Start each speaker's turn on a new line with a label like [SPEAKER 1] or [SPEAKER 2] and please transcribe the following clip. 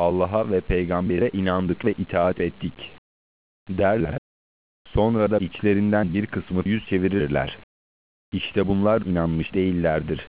[SPEAKER 1] Allah'a ve peygambere inandık ve itaat ettik derler. Sonra da içlerinden bir kısmı yüz çevirirler. İşte bunlar inanmış değillerdir.